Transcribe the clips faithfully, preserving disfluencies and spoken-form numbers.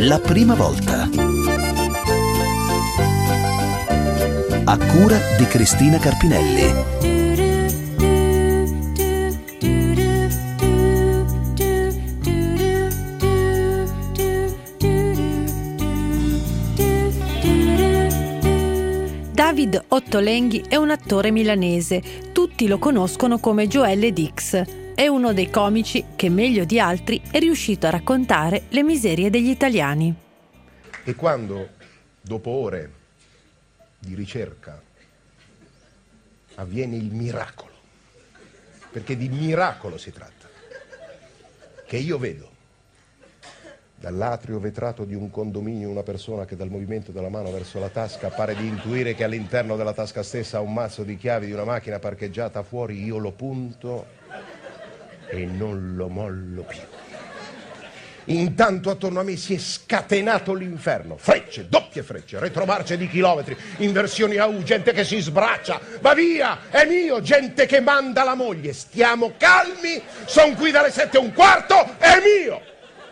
La prima volta. A cura di Cristina Carpinelli. David Ottolenghi è un attore milanese. Tutti lo conoscono come Joelle Dix. È uno dei comici che meglio di altri è riuscito a raccontare le miserie degli italiani. E quando, dopo ore di ricerca, avviene il miracolo, perché di miracolo si tratta, che io vedo dall'atrio vetrato di un condominio una persona che dal movimento della mano verso la tasca pare di intuire che all'interno della tasca stessa ha un mazzo di chiavi di una macchina parcheggiata fuori, io lo punto e non lo mollo più. Intanto attorno a me si è scatenato l'inferno, frecce, doppie frecce, retromarce di chilometri, inversioni a U, gente che si sbraccia, va via, è mio, gente che manda la moglie, stiamo calmi, son qui dalle sette e un quarto, è mio.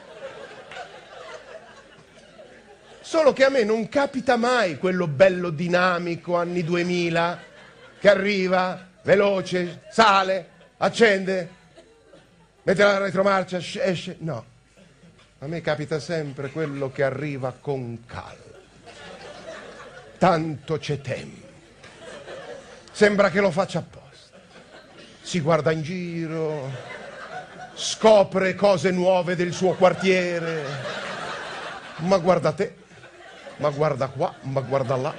Solo che a me non capita mai quello bello dinamico anni duemila che arriva, veloce, sale, accende, mette la retromarcia, esce. No, a me capita sempre quello che arriva con calma. Tanto c'è tempo. Sembra che lo faccia apposta. Si guarda in giro, scopre cose nuove del suo quartiere. Ma guarda te. Ma guarda qua, ma guarda là.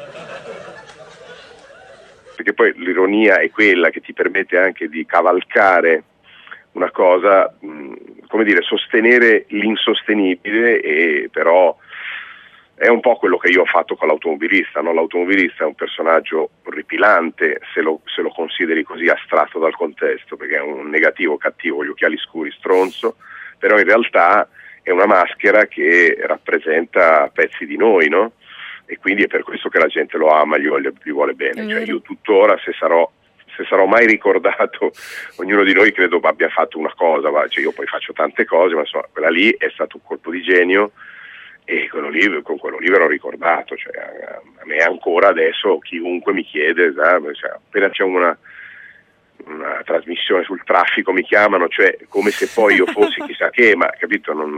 Perché poi l'ironia è quella che ti permette anche di cavalcare una cosa, mh, come dire, sostenere l'insostenibile, e però è un po' quello che io ho fatto con l'automobilista, no? L'automobilista è un personaggio orripilante se lo, se lo consideri così astratto dal contesto, perché è un negativo, cattivo, gli occhiali scuri, stronzo, però in realtà è una maschera che rappresenta pezzi di noi, no? E quindi è per questo che la gente lo ama, gli vuole, gli vuole bene. Cioè io tuttora, se sarò, se sarò mai ricordato, ognuno di noi credo abbia fatto una cosa, ma, cioè io poi faccio tante cose, ma insomma quella lì è stato un colpo di genio, e quello lì, con quello lì verrò ricordato. Cioè, a, a me ancora adesso chiunque mi chiede, cioè, appena c'è una una trasmissione sul traffico mi chiamano, cioè come se poi io fossi chissà che, ma capito, non,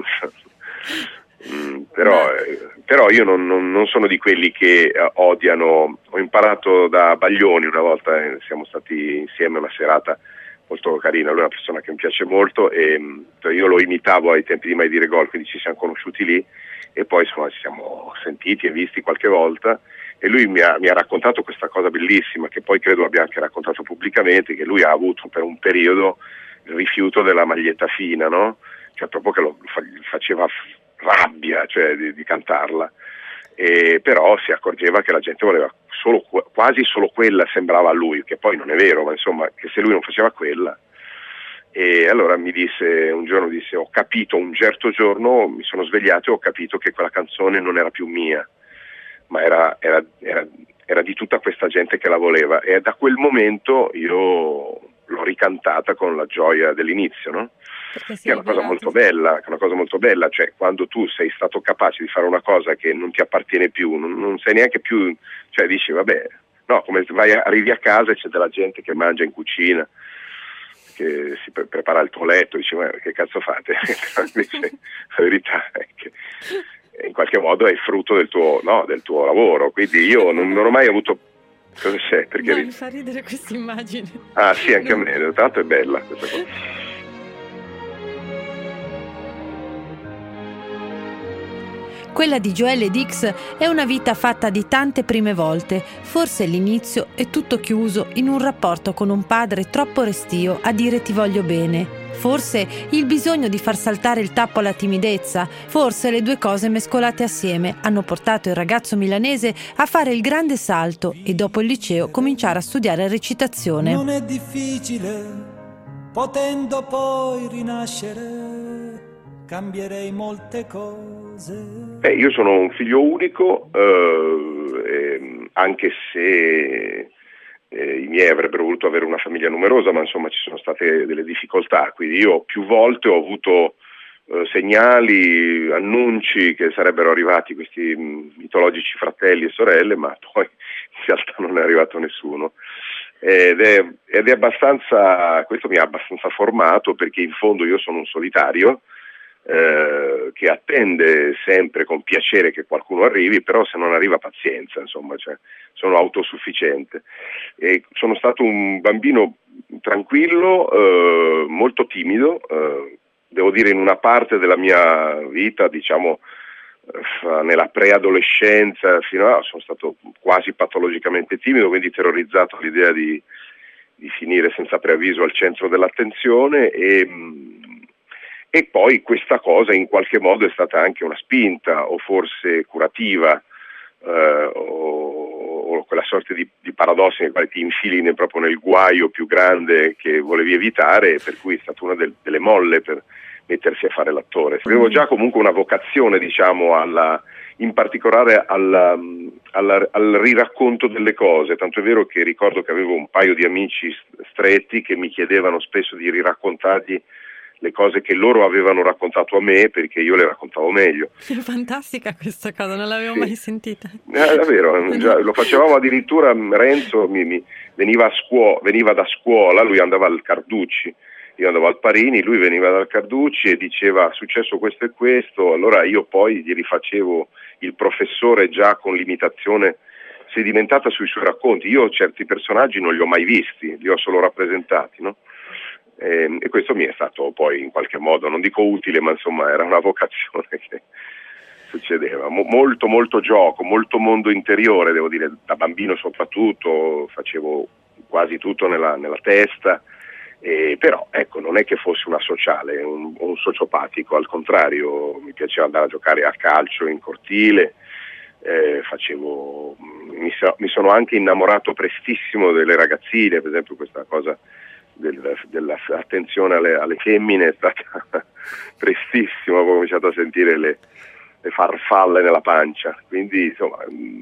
mm, però, eh, però io non, non, non sono di quelli che eh, odiano. Ho imparato da Baglioni una volta, eh, siamo stati insieme una serata molto carina, lui è una persona che mi piace molto, e mh, io lo imitavo ai tempi di Mai Dire Gol, quindi ci siamo conosciuti lì e poi insomma ci siamo sentiti e visti qualche volta. E lui mi ha, mi ha raccontato questa cosa bellissima, che poi credo abbia anche raccontato pubblicamente, che lui ha avuto per un periodo il rifiuto della maglietta fina, no? Cioè proprio che lo faceva rabbia, cioè di, di cantarla, e però si accorgeva che la gente voleva solo, quasi solo quella, sembrava a lui, che poi non è vero, ma insomma che se lui non faceva quella. E allora mi disse, un giorno disse, ho capito, un certo giorno mi sono svegliato e ho capito che quella canzone non era più mia, ma era, era, era, era di tutta questa gente che la voleva, e da quel momento io l'ho ricantata con la gioia dell'inizio, no? Che è una cosa molto bella, che è una cosa molto bella, cioè quando tu sei stato capace di fare una cosa che non ti appartiene più, non, non sei neanche più, cioè dici vabbè, no, come vai, arrivi a casa e c'è della gente che mangia in cucina, che si pre- prepara il tuo letto, dici ma che cazzo fate? Invece la verità è che in qualche modo è il frutto del tuo, no, del tuo lavoro, quindi io non, non ho mai avuto. Cosa c'è? Perché no, mi fa ridere questa immagine. Ah sì, anche no. a me, tanto è bella questa cosa. Quella di Joelle Dix è una vita fatta di tante prime volte. Forse l'inizio è tutto chiuso in un rapporto con un padre troppo restio a dire ti voglio bene. Forse il bisogno di far saltare il tappo alla timidezza, forse le due cose mescolate assieme hanno portato il ragazzo milanese a fare il grande salto e dopo il liceo cominciare a studiare recitazione. Non è difficile, potendo poi rinascere, cambierei molte cose. Eh, io sono un figlio unico, eh, eh, anche se Eh, i miei avrebbero voluto avere una famiglia numerosa, ma insomma ci sono state delle difficoltà, quindi io più volte ho avuto eh, segnali, annunci che sarebbero arrivati questi mh, mitologici fratelli e sorelle, ma poi in realtà non è arrivato nessuno. Ed è, ed è abbastanza, questo mi ha abbastanza formato, perché in fondo io sono un solitario eh, che attende sempre con piacere che qualcuno arrivi, però se non arriva pazienza, insomma, cioè, sono autosufficiente. E sono stato un bambino tranquillo, eh, molto timido, eh, devo dire in una parte della mia vita, diciamo nella preadolescenza fino a sono stato quasi patologicamente timido, quindi terrorizzato all'idea di, di finire senza preavviso al centro dell'attenzione, e, e poi questa cosa in qualche modo è stata anche una spinta, o forse curativa, eh, o, o quella sorta di, di paradossi nei quali ti infili proprio nel guaio più grande che volevi evitare, per cui è stata una del, delle molle per mettersi a fare l'attore. Avevo già comunque una vocazione, diciamo, alla, in particolare alla, alla, al riracconto delle cose, tanto è vero che ricordo che avevo un paio di amici stretti che mi chiedevano spesso di riraccontargli le cose che loro avevano raccontato a me, perché io le raccontavo meglio. È fantastica questa cosa, non l'avevo sì. mai sentita. Eh, davvero, già, lo facevamo addirittura. Renzo mi, mi veniva, a scuo- veniva da scuola, lui andava al Carducci, io andavo al Parini, lui veniva dal Carducci e diceva: successo questo e questo, allora io poi gli rifacevo il professore già con l'imitazione sedimentata sui suoi racconti. Io certi personaggi non li ho mai visti, li ho solo rappresentati, no? E, e questo mi è stato poi in qualche modo, non dico utile, ma insomma era una vocazione che succedeva. Mo- molto molto gioco, molto mondo interiore, devo dire, da bambino soprattutto, facevo quasi tutto nella, nella testa. Eh, però ecco, non è che fossi una sociale, un, un sociopatico, al contrario, mi piaceva andare a giocare a calcio in cortile, eh, facevo, mi, so, mi sono anche innamorato prestissimo delle ragazzine, per esempio questa cosa del, dell'attenzione alle, alle femmine è stata prestissima, ho cominciato a sentire le, le farfalle nella pancia, quindi insomma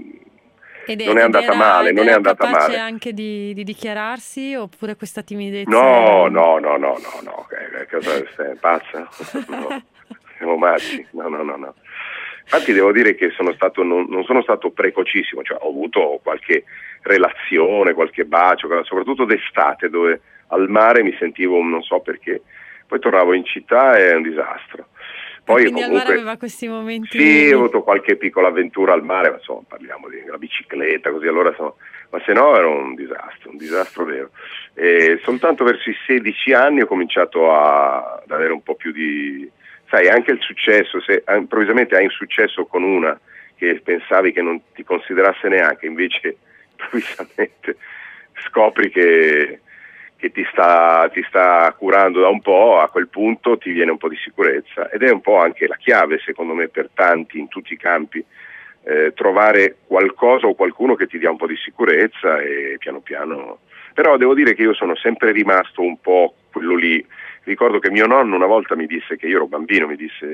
Ed è, non è andata era, male, non è andata capace male. anche di, di dichiararsi, oppure questa timidezza? No, no, no, no, no, no, che cosa sei pazza? No, siamo matti, no, no, no, no. Infatti devo dire che sono stato, non, non sono stato precocissimo, cioè ho avuto qualche relazione, qualche bacio, soprattutto d'estate, dove al mare mi sentivo, non so perché, poi tornavo in città e è un disastro. Poi quindi comunque, al mare aveva questi momenti? Sì, ho avuto qualche piccola avventura al mare, ma insomma parliamo di una bicicletta, così, allora sono, ma se no era un disastro, un disastro vero. E soltanto verso i sedici anni ho cominciato a, ad avere un po' più di, sai, anche il successo, se improvvisamente hai un successo con una che pensavi che non ti considerasse neanche, invece improvvisamente scopri che che ti sta, ti sta curando da un po', a quel punto ti viene un po' di sicurezza, ed è un po' anche la chiave secondo me per tanti in tutti i campi, eh, trovare qualcosa o qualcuno che ti dia un po' di sicurezza e piano piano. Però devo dire che io sono sempre rimasto un po' quello lì. Ricordo che mio nonno una volta mi disse, che io ero bambino, mi disse: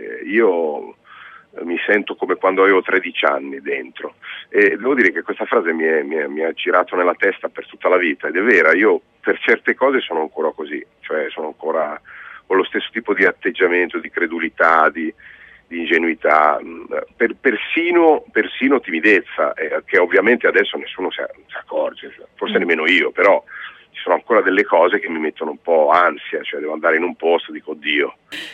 io mi sento come quando avevo tredici anni dentro, e devo dire che questa frase mi, è, mi, è, mi ha girato nella testa per tutta la vita, ed è vera. Io per certe cose sono ancora così, cioè sono ancora, ho lo stesso tipo di atteggiamento, di credulità, di, di ingenuità, per, persino, persino timidezza, eh, che ovviamente adesso nessuno si, si accorge, forse mm. nemmeno io, però ci sono ancora delle cose che mi mettono un po' ansia, cioè devo andare in un posto, dico oddio.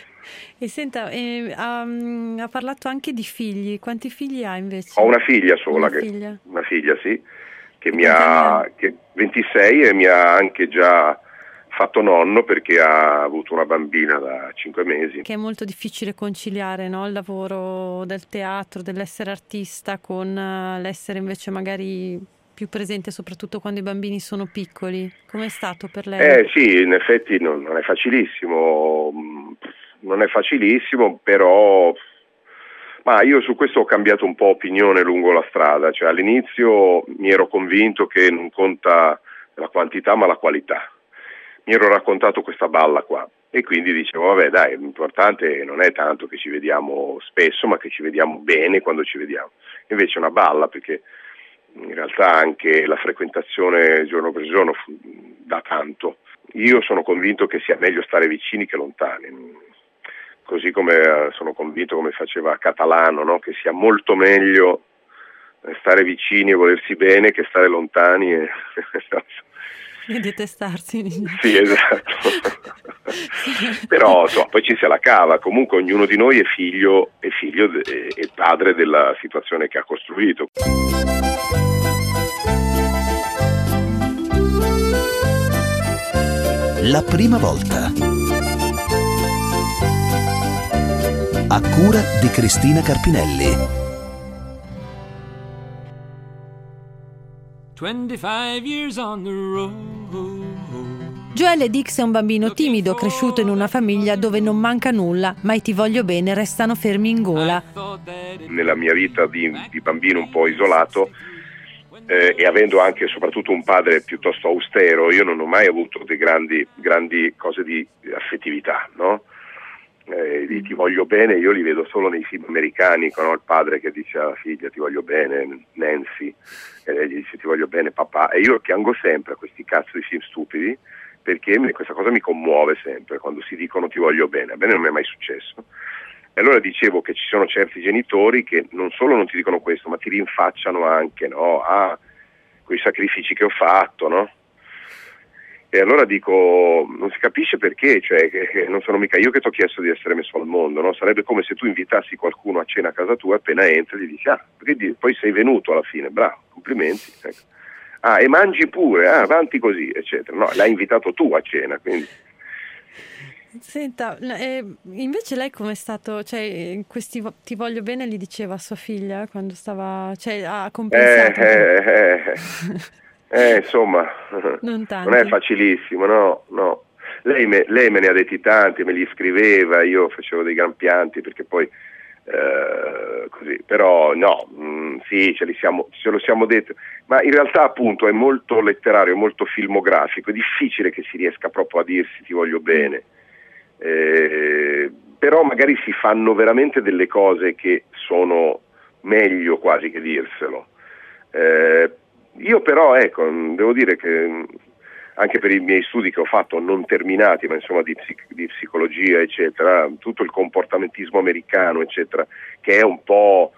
E senta, eh, um, ha parlato anche di figli. Quanti figli ha invece? Ho una figlia sola, una che, figlia, una figlia sì, che e mi ha che ventisei, e mi ha anche già fatto nonno, perché ha avuto una bambina da cinque mesi. Che è molto difficile conciliare, no? Il lavoro del teatro, dell'essere artista, con l'essere invece magari più presente, soprattutto quando i bambini sono piccoli. Com'è stato per lei? Eh sì, in effetti non, non è facilissimo. Non è facilissimo, però ma io su questo ho cambiato un po' opinione lungo la strada, cioè all'inizio mi ero convinto che non conta la quantità ma la qualità, mi ero raccontato questa balla qua e quindi dicevo vabbè dai, l'importante non è tanto che ci vediamo spesso, ma che ci vediamo bene quando ci vediamo. Invece è una balla, perché in realtà anche la frequentazione giorno per giorno dà tanto. Io sono convinto che sia meglio stare vicini che lontani. così come sono convinto, come faceva Catalano, no? Che sia molto meglio stare vicini e volersi bene che stare lontani e, e detestarsi. Sì, esatto. Però insomma, poi ci se la cava, comunque ognuno di noi è figlio, è figlio de, e padre della situazione che ha costruito. La prima volta. A cura di Cristina Carpinelli. twenty-five years on the road. Joelle Dix è un bambino timido, cresciuto in una famiglia dove non manca nulla, ma i ti voglio bene restano fermi in gola. Nella mia vita di, di bambino un po' isolato, eh, e avendo anche e soprattutto un padre piuttosto austero, io non ho mai avuto dei grandi, grandi cose di affettività, no? Eh, di ti voglio bene io li vedo solo nei film americani, con il padre che dice alla figlia ti voglio bene, Nancy, e lei gli dice ti voglio bene papà, e io piango sempre a questi cazzo di film stupidi, perché me, questa cosa mi commuove sempre quando si dicono ti voglio bene. A me non mi è mai successo, e allora dicevo che ci sono certi genitori che non solo non ti dicono questo, ma ti rinfacciano anche, no? Ah, quei sacrifici che ho fatto, no? E allora dico, non si capisce perché, cioè che non sono mica io che ti ho chiesto di essere messo al mondo, no? Sarebbe come se tu invitassi qualcuno a cena a casa tua, appena entri gli dici, ah, perché poi sei venuto alla fine, bravo, complimenti. Ecco. Ah, e mangi pure, ah, avanti così, eccetera. No, l'hai invitato tu a cena, quindi. Senta, eh, invece lei com'è stato, cioè questi ti voglio bene li diceva a sua figlia quando stava, cioè ha compensato? Eh, eh, eh. Eh, insomma, non, non è facilissimo, no, no. Lei me, lei me ne ha detti tanti, me li scriveva, io facevo dei gran pianti perché poi eh, così, però no, mh, sì, ce, li siamo, ce lo siamo detti, ma in realtà appunto è molto letterario, è molto filmografico, è difficile che si riesca proprio a dirsi ti voglio bene, eh, però magari si fanno veramente delle cose che sono meglio quasi che dirselo. Eh, Io però, ecco, devo dire che anche per i miei studi che ho fatto, non terminati, ma insomma di, psic- di psicologia, eccetera, tutto il comportamentismo americano, eccetera, che è un po',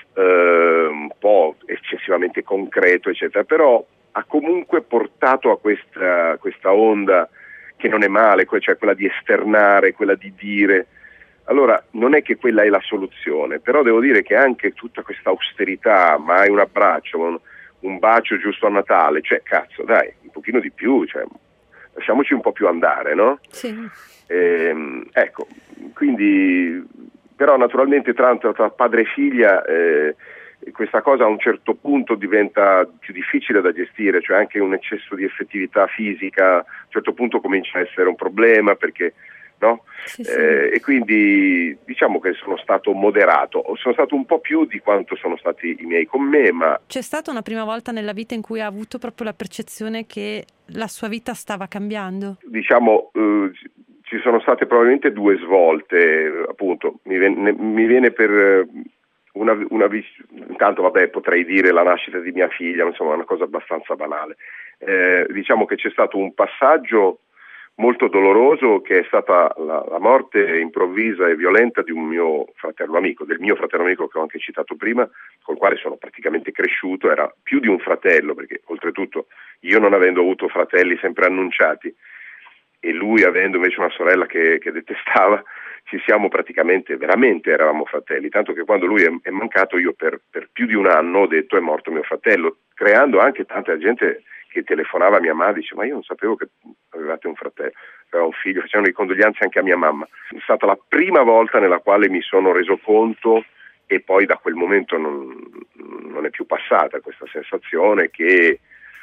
eh, un po' eccessivamente concreto, eccetera, però ha comunque portato a questa, questa onda che non è male, cioè quella di esternare, quella di dire. Allora, non è che quella è la soluzione, però devo dire che anche tutta questa austerità, mai un abbraccio, un, un bacio giusto a Natale, cioè cazzo dai, un pochino di più, cioè, lasciamoci un po' più andare, no? Sì. Ehm, ecco, quindi, però naturalmente tra, tra padre e figlia eh, questa cosa a un certo punto diventa più difficile da gestire, cioè anche un eccesso di effettività fisica a un certo punto comincia a essere un problema, perché no? Sì, sì. Eh, e quindi diciamo che sono stato moderato, sono stato un po' più di quanto sono stati i miei con me, ma c'è stata una prima volta nella vita in cui ha avuto proprio la percezione che la sua vita stava cambiando? Diciamo eh, ci sono state probabilmente due svolte, appunto mi viene, mi viene per una, una intanto vabbè potrei dire la nascita di mia figlia, insomma una cosa abbastanza banale, eh, diciamo che c'è stato un passaggio molto doloroso che è stata la, la morte improvvisa e violenta di un mio fratello amico, del mio fratello amico che ho anche citato prima, col quale sono praticamente cresciuto, era più di un fratello perché oltretutto io non avendo avuto fratelli sempre annunciati e lui avendo invece una sorella che, che detestava, ci siamo praticamente, veramente eravamo fratelli, tanto che quando lui è, è mancato io per, per più di un anno ho detto è morto mio fratello, creando anche tanta gente che telefonava a mia mamma, dice ma io non sapevo che avevate un fratello, aveva un figlio, facevano le condoglianze anche a mia mamma. È stata la prima volta nella quale mi sono reso conto e poi da quel momento non, non è più passata questa sensazione che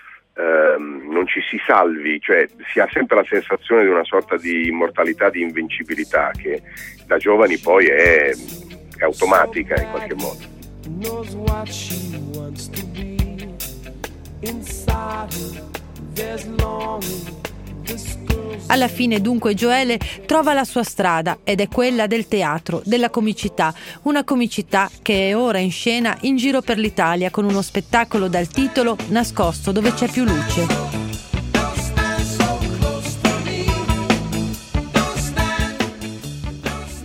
ehm, non ci si salvi, cioè si ha sempre la sensazione di una sorta di immortalità, di invincibilità che da giovani poi è, è automatica in qualche modo. Alla fine dunque Joelle trova la sua strada ed è quella del teatro, della comicità, una comicità che è ora in scena in giro per l'Italia con uno spettacolo dal titolo Nascosto dove c'è più luce.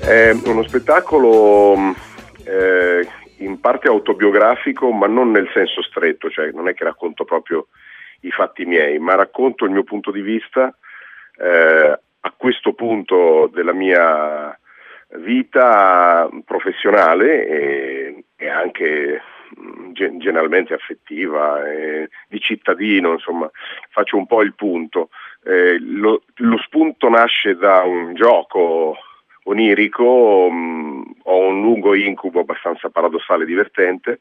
È uno spettacolo eh, in parte autobiografico, ma non nel senso stretto, cioè non è che racconto proprio i fatti miei, ma racconto il mio punto di vista eh, a questo punto della mia vita professionale e, e anche gen- generalmente affettiva, e di cittadino, insomma, faccio un po' il punto. Eh, lo, lo spunto nasce da un gioco onirico, mh, ho un lungo incubo abbastanza paradossale e divertente,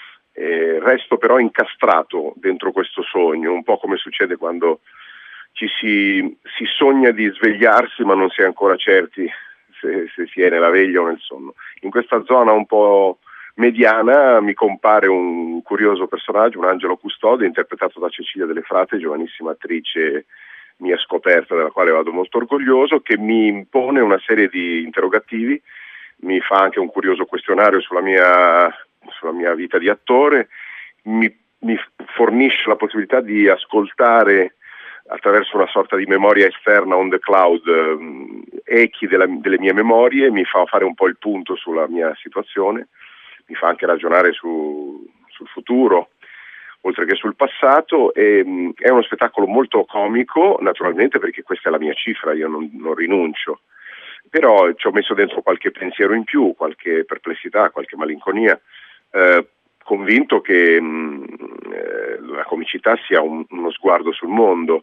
eh, resto però incastrato dentro questo sogno, un po' come succede quando ci si, si sogna di svegliarsi ma non si è ancora certi se, se si è nella veglia o nel sonno. In questa zona un po' mediana mi compare un curioso personaggio, un angelo custode interpretato da Cecilia Delle Frate, giovanissima attrice mia scoperta, della quale vado molto orgoglioso, che mi impone una serie di interrogativi, mi fa anche un curioso questionario sulla mia, sulla mia vita di attore, mi, mi fornisce la possibilità di ascoltare attraverso una sorta di memoria esterna on the cloud um, echi della, delle mie memorie, mi fa fare un po' il punto sulla mia situazione, mi fa anche ragionare su, sul futuro oltre che sul passato. E, mh, è uno spettacolo molto comico, naturalmente, perché questa è la mia cifra, io non, non rinuncio, però ci ho messo dentro qualche pensiero in più, qualche perplessità, qualche malinconia, eh, convinto che mh, eh, la comicità sia un, uno sguardo sul mondo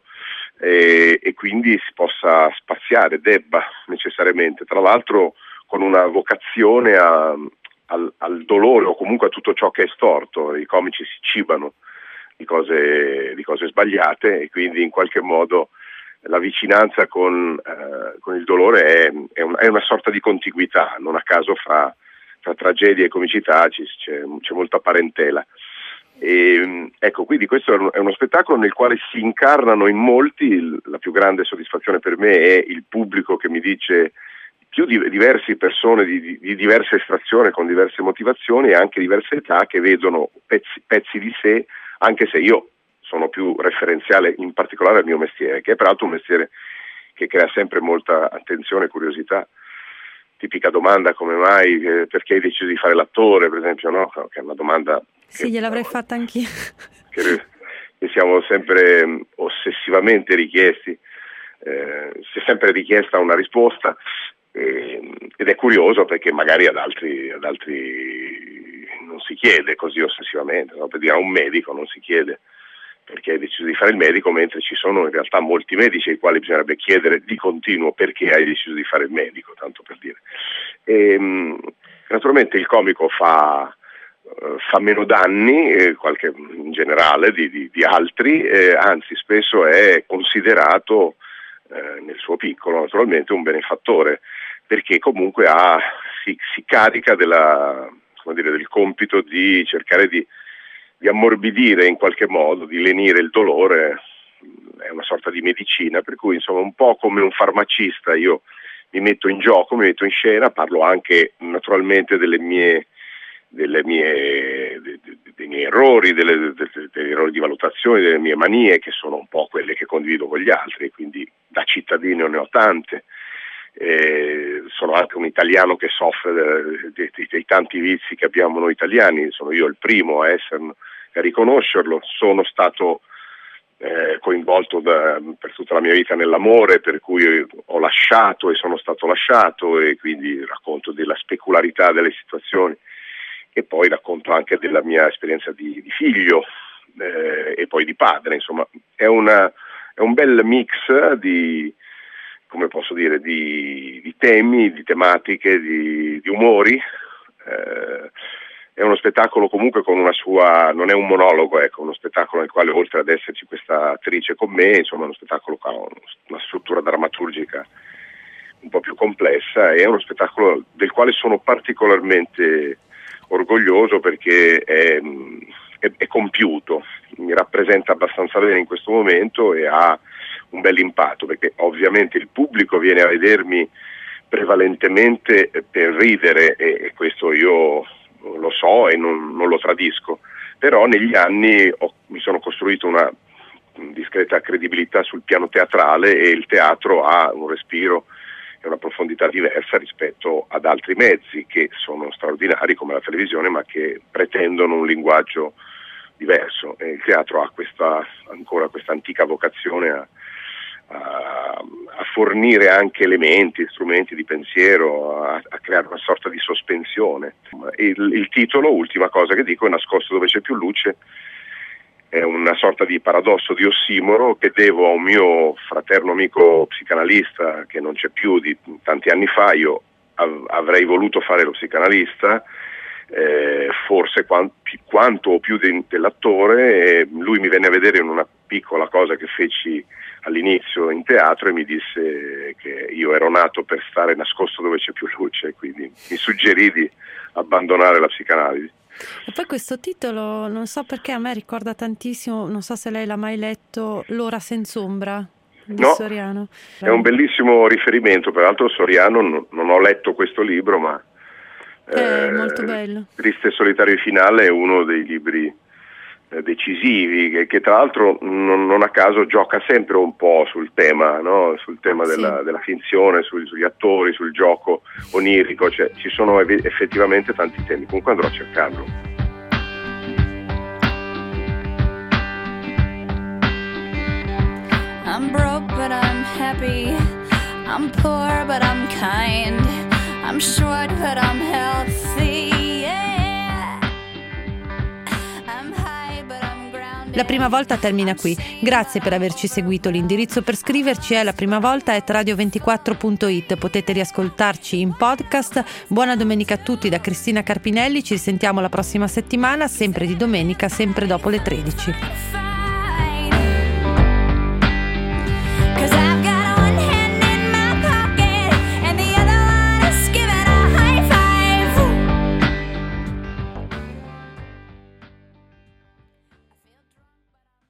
e, e quindi si possa spaziare, debba necessariamente, tra l'altro con una vocazione a Al, al dolore o comunque a tutto ciò che è storto. I comici si cibano di cose, di cose sbagliate e quindi in qualche modo la vicinanza con, eh, con il dolore è, è, un, è una sorta di contiguità, non a caso fra, fra tragedia e comicità ci, c'è, c'è molta parentela. E, ecco, quindi questo è uno spettacolo nel quale si incarnano in molti, la più grande soddisfazione per me è il pubblico che mi dice più di diverse persone di, di, di diversa estrazione, con diverse motivazioni e anche diverse età, che vedono pezzi, pezzi di sé, anche se io sono più referenziale in particolare al mio mestiere, che è peraltro un mestiere che crea sempre molta attenzione e curiosità. Tipica domanda: come mai, eh, perché hai deciso di fare l'attore, per esempio, no? Che è una domanda sì, che, gliel'avrei no, fatta anch'io. Che, che siamo sempre um, ossessivamente richiesti, eh, si è sempre richiesta una risposta. Ed è curioso perché magari ad altri, ad altri non si chiede così ossessivamente, no? Per dire, a un medico non si chiede perché hai deciso di fare il medico, mentre ci sono in realtà molti medici ai quali bisognerebbe chiedere di continuo perché hai deciso di fare il medico, tanto per dire. E, naturalmente il comico fa, fa meno danni, eh, qualche, in generale, di, di, di altri, eh, anzi spesso è considerato eh, nel suo piccolo naturalmente un benefattore, perché comunque ha, si, si carica della, come dire, del compito di cercare di, di ammorbidire in qualche modo, di lenire il dolore. È una sorta di medicina, per cui insomma un po' come un farmacista io mi metto in gioco, mi metto in scena, parlo anche naturalmente delle mie, delle mie, dei, dei miei errori, delle, delle, degli errori di valutazione, delle mie manie, che sono un po' quelle che condivido con gli altri, quindi da cittadino ne ho tante. Eh, sono anche un italiano che soffre dei, dei, dei tanti vizi che abbiamo noi italiani, sono io il primo a esserne, a riconoscerlo. Sono stato eh, coinvolto da, per tutta la mia vita nell'amore, per cui ho lasciato e sono stato lasciato, e quindi racconto della specularità delle situazioni, e poi racconto anche della mia esperienza di, di figlio eh, e poi di padre. Insomma è, una, è un bel mix di, come posso dire, di, di temi, di tematiche, di, di umori. Eh, è uno spettacolo comunque con una sua, non è un monologo, ecco, uno spettacolo nel quale, oltre ad esserci questa attrice con me, insomma è uno spettacolo che ha una struttura drammaturgica un po' più complessa, e è uno spettacolo del quale sono particolarmente orgoglioso perché è, è, è compiuto, mi rappresenta abbastanza bene in questo momento e ha un bel impatto, perché ovviamente il pubblico viene a vedermi prevalentemente per ridere, e, e questo io lo so e non, non lo tradisco, però negli anni ho, mi sono costruito una discreta credibilità sul piano teatrale, e il teatro ha un respiro, è una profondità diversa rispetto ad altri mezzi che sono straordinari come la televisione, ma che pretendono un linguaggio diverso. E il teatro ha questa, ancora questa antica vocazione a, a, a fornire anche elementi, strumenti di pensiero, a, a creare una sorta di sospensione. Il, il titolo, ultima cosa che dico, è Nascosto dove c'è più luce. È una sorta di paradosso, di ossimoro, che devo a un mio fraterno amico psicanalista che non c'è più di tanti anni fa. Io av- avrei voluto fare lo psicanalista, eh, forse quant- quanto o più de- dell'attore, e lui mi venne a vedere in una piccola cosa che feci all'inizio in teatro e mi disse che io ero nato per stare nascosto dove c'è più luce, quindi mi suggerì di abbandonare la psicanalisi. E poi questo titolo, non so perché, a me ricorda tantissimo, non so se lei l'ha mai letto, L'ora senza ombra di No, Soriano. È un bellissimo riferimento, peraltro Soriano non, non ho letto questo libro, ma È eh, molto bello. Triste, solitario e finale è uno dei libri eh, decisivi, che, che tra l'altro non, non a caso gioca sempre un po' sul tema, no? Sul tema Sì. della, della finzione, sugli, sugli attori, sul gioco onirico, cioè ci sono ev- effettivamente tanti temi. Comunque andrò a cercarlo. I'm broke but I'm happy, I'm poor but I'm kind, I'm short but I'm healthy, yeah. I'm high but I'm grounded. La prima volta termina qui. Grazie per averci seguito. L'indirizzo per scriverci è la prima volta at radio ventiquattro punto it. Potete riascoltarci in podcast. Buona domenica a tutti da Cristina Carpinelli. Ci risentiamo la prossima settimana, sempre di domenica, sempre dopo le tredici.